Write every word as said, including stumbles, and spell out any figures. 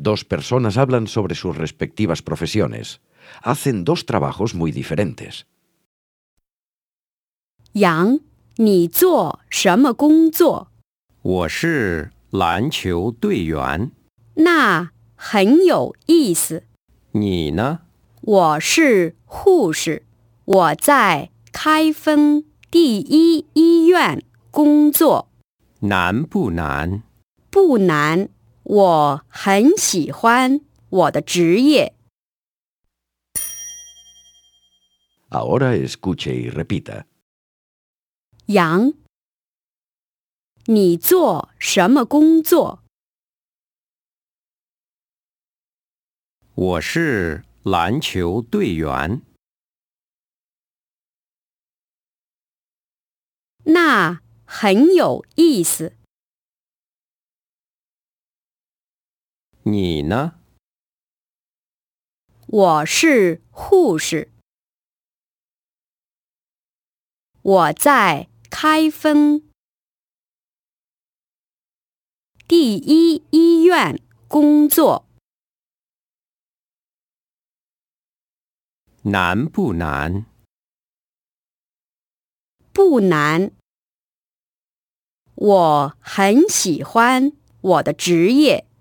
Dos personas hablan sobre sus respectivas profesiones. Hacen dos trabajos muy diferentes. 杨，你做什么工作？ 我是篮球队员。 那很有意思。 你呢？ 我是护士，我在开封第一医院工作。 难不难？ 不难，我很喜欢我的职业。 Ahora escuche y repita. 杨，你做什么工作？ 我是篮球队员。 那很有意思。 你呢？ 我是护士，我在开封第一医院工作。 难不难？ 不难，我很喜欢我的职业。